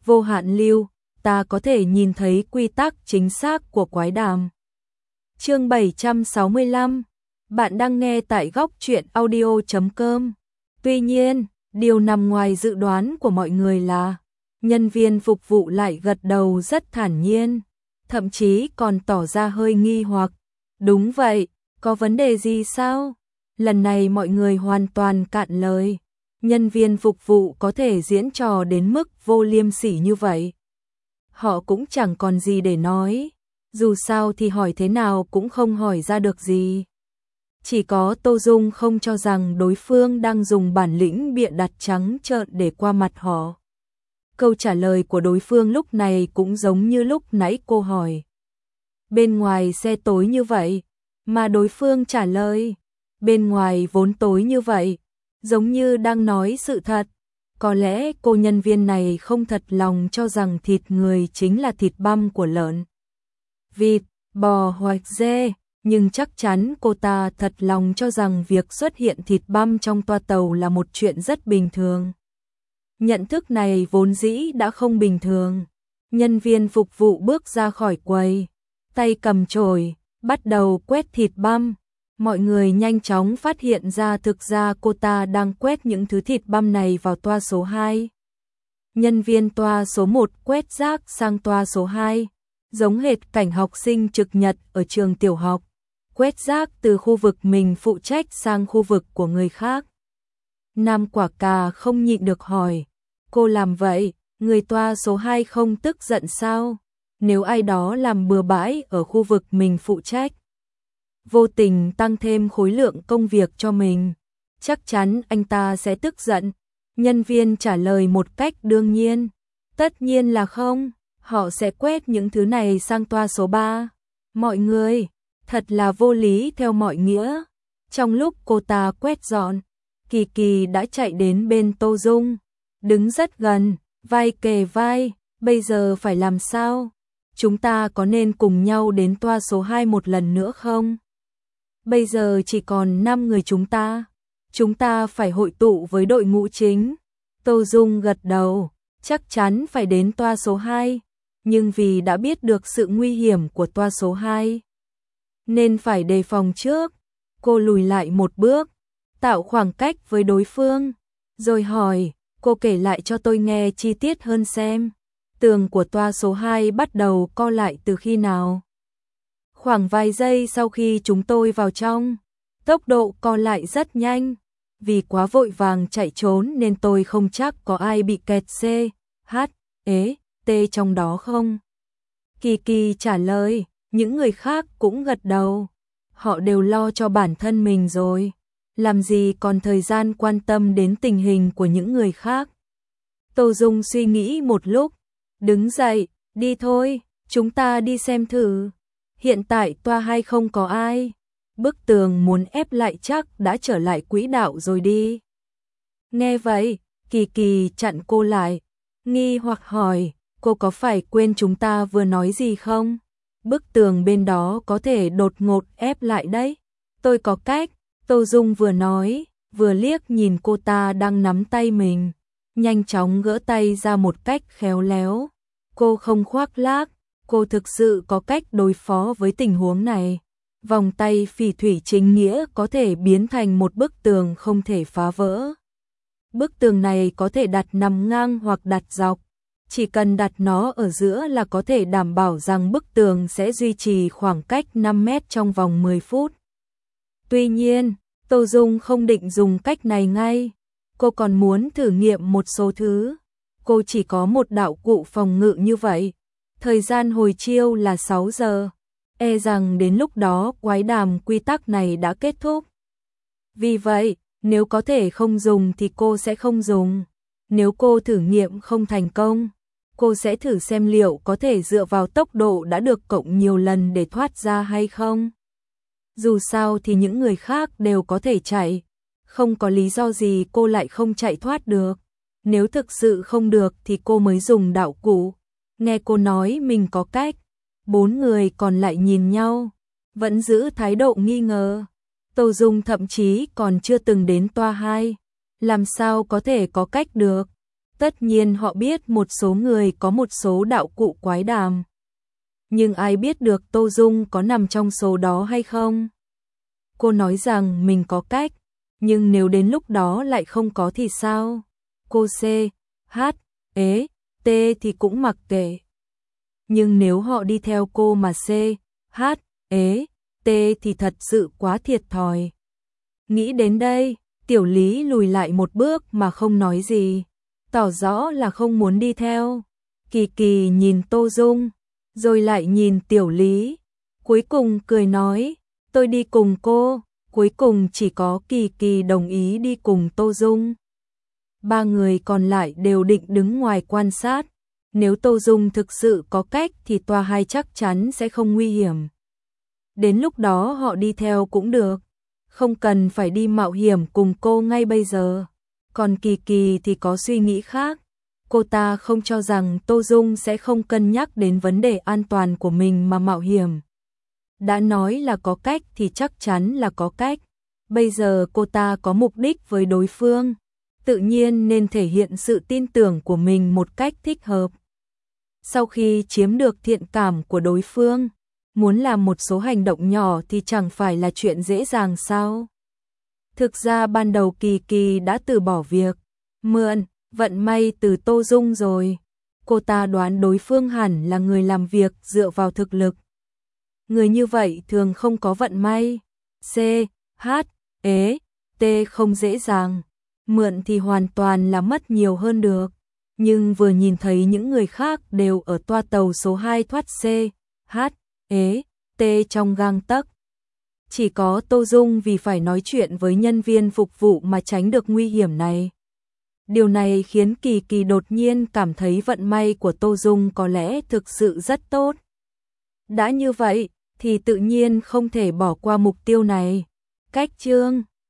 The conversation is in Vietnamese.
vô hạn lưu, ta có thể nhìn thấy quy tắc chính xác của quái đàm. Chương 765, bạn đang nghe tại góc truyện audio.com. Tuy nhiên, điều nằm ngoài dự đoán của mọi người là nhân viên phục vụ lại gật đầu rất thản nhiên, thậm chí còn tỏ ra hơi nghi hoặc. Đúng vậy, có vấn đề gì sao? Lần này mọi người hoàn toàn cạn lời. Nhân viên phục vụ có thể diễn trò đến mức vô liêm sỉ như vậy. Họ cũng chẳng còn gì để nói. Dù sao thì hỏi thế nào cũng không hỏi ra được gì. Chỉ có Tô Dung không cho rằng đối phương đang dùng bản lĩnh bịa đặt trắng trợn để qua mặt họ. Câu trả lời của đối phương lúc này cũng giống như lúc nãy cô hỏi. Bên ngoài xe tối như vậy, mà đối phương trả lời, bên ngoài vốn tối như vậy, giống như đang nói sự thật. Có lẽ cô nhân viên này không thật lòng cho rằng thịt người chính là thịt băm của lợn, vịt, bò hoặc dê, nhưng chắc chắn cô ta thật lòng cho rằng việc xuất hiện thịt băm trong toa tàu là một chuyện rất bình thường. Nhận thức này vốn dĩ đã không bình thường. Nhân viên phục vụ bước ra khỏi quầy, tay cầm chổi, bắt đầu quét thịt băm. Mọi người nhanh chóng phát hiện ra thực ra cô ta đang quét những thứ thịt băm này vào toa số 2. Nhân viên toa số 1 quét rác sang toa số 2, giống hệt cảnh học sinh trực nhật ở trường tiểu học, quét rác từ khu vực mình phụ trách sang khu vực của người khác. Nam Quả Cà không nhịn được hỏi, cô làm vậy, người toa số 2 không tức giận sao? Nếu ai đó làm bừa bãi ở khu vực mình phụ trách, vô tình tăng thêm khối lượng công việc cho mình, chắc chắn anh ta sẽ tức giận. Nhân viên trả lời một cách đương nhiên, tất nhiên là không, họ sẽ quét những thứ này sang toa số 3. Mọi người, thật là vô lý theo mọi nghĩa. Trong lúc cô ta quét dọn, Kỳ Kỳ đã chạy đến bên Tô Dung, đứng rất gần, vai kề vai, bây giờ phải làm sao? Chúng ta có nên cùng nhau đến toa số 2 một lần nữa không? Bây giờ chỉ còn 5 người chúng ta phải hội tụ với đội ngũ chính. Tô Dung gật đầu, chắc chắn phải đến toa số 2, nhưng vì đã biết được sự nguy hiểm của toa số 2, nên phải đề phòng trước. Cô lùi lại một bước, tạo khoảng cách với đối phương, rồi hỏi, cô kể lại cho tôi nghe chi tiết hơn xem. Tường của toa số 2 bắt đầu co lại từ khi nào? Khoảng vài giây sau khi chúng tôi vào trong, tốc độ co lại rất nhanh. Vì quá vội vàng chạy trốn nên tôi không chắc có ai bị kẹt C, H, E, T trong đó không? Kỳ Kỳ trả lời, những người khác cũng gật đầu. Họ đều lo cho bản thân mình rồi, làm gì còn thời gian quan tâm đến tình hình của những người khác. Tô Dung suy nghĩ một lúc, đứng dậy, đi thôi, chúng ta đi xem thử. Hiện tại toa 2 không có ai. Bức tường muốn ép lại chắc đã trở lại quỹ đạo rồi đi. Nghe vậy, Kỳ Kỳ chặn cô lại, nghi hoặc hỏi, cô có phải quên chúng ta vừa nói gì không? Bức tường bên đó có thể đột ngột ép lại đấy. Tôi có cách. Tô Dung vừa nói, vừa liếc nhìn cô ta đang nắm tay mình, nhanh chóng gỡ tay ra một cách khéo léo. Cô không khoác lác, cô thực sự có cách đối phó với tình huống này. Vòng tay phỉ thủy chính nghĩa có thể biến thành một bức tường không thể phá vỡ. Bức tường này có thể đặt nằm ngang hoặc đặt dọc. Chỉ cần đặt nó ở giữa là có thể đảm bảo rằng bức tường sẽ duy trì khoảng cách 5 mét trong vòng 10 phút. Tuy nhiên, Tô Dung không định dùng cách này ngay. Cô còn muốn thử nghiệm một số thứ. Cô chỉ có một đạo cụ phòng ngự như vậy. Thời gian hồi chiêu là 6 giờ. E rằng đến lúc đó quái đàm quy tắc này đã kết thúc. Vì vậy, nếu có thể không dùng thì cô sẽ không dùng. Nếu cô thử nghiệm không thành công, cô sẽ thử xem liệu có thể dựa vào tốc độ đã được cộng nhiều lần để thoát ra hay không. Dù sao thì những người khác đều có thể chạy, không có lý do gì cô lại không chạy thoát được. Nếu thực sự không được thì cô mới dùng đạo cụ. Nghe cô nói mình có cách, 4 người còn lại nhìn nhau, vẫn giữ thái độ nghi ngờ. Tô Dung thậm chí còn chưa từng đến toa 2, làm sao có thể có cách được. Tất nhiên họ biết một số người có một số đạo cụ quái đàm. Nhưng ai biết được Tô Dung có nằm trong số đó hay không? Cô nói rằng mình có cách, nhưng nếu đến lúc đó lại không có thì sao? Cô C, H, E, T thì cũng mặc kệ. Nhưng nếu họ đi theo cô mà C, H, E, T thì thật sự quá thiệt thòi. Nghĩ đến đây, Tiểu Lý lùi lại một bước mà không nói gì, tỏ rõ là không muốn đi theo. Kỳ Kỳ nhìn Tô Dung, rồi lại nhìn Tiểu Lý, cuối cùng cười nói, tôi đi cùng cô. Cuối cùng chỉ có Kỳ Kỳ đồng ý đi cùng Tô Dung. Ba người còn lại đều định đứng ngoài quan sát. Nếu Tô Dung thực sự có cách thì tòa 2 chắc chắn sẽ không nguy hiểm. Đến lúc đó họ đi theo cũng được, không cần phải đi mạo hiểm cùng cô ngay bây giờ. Còn Kỳ Kỳ thì có suy nghĩ khác. Cô ta không cho rằng Tô Dung sẽ không cân nhắc đến vấn đề an toàn của mình mà mạo hiểm. Đã nói là có cách thì chắc chắn là có cách. Bây giờ cô ta có mục đích với đối phương, tự nhiên nên thể hiện sự tin tưởng của mình một cách thích hợp. Sau khi chiếm được thiện cảm của đối phương, muốn làm một số hành động nhỏ thì chẳng phải là chuyện dễ dàng sao? Thực ra ban đầu Kỳ Kỳ đã từ bỏ việc mượn vận may từ Tô Dung rồi. Cô ta đoán đối phương hẳn là người làm việc dựa vào thực lực. Người như vậy thường không có vận may. C, H, E, T không dễ dàng. Mượn thì hoàn toàn là mất nhiều hơn được. Nhưng vừa nhìn thấy những người khác đều ở toa tàu số 2 thoát C, H, E, T trong gang tấc. Chỉ có Tô Dung vì phải nói chuyện với nhân viên phục vụ mà tránh được nguy hiểm này. Điều này khiến Kỳ Kỳ đột nhiên cảm thấy vận may của Tô Dung có lẽ thực sự rất tốt. Đã như vậy, thì tự nhiên không thể bỏ qua mục tiêu này. Cách chương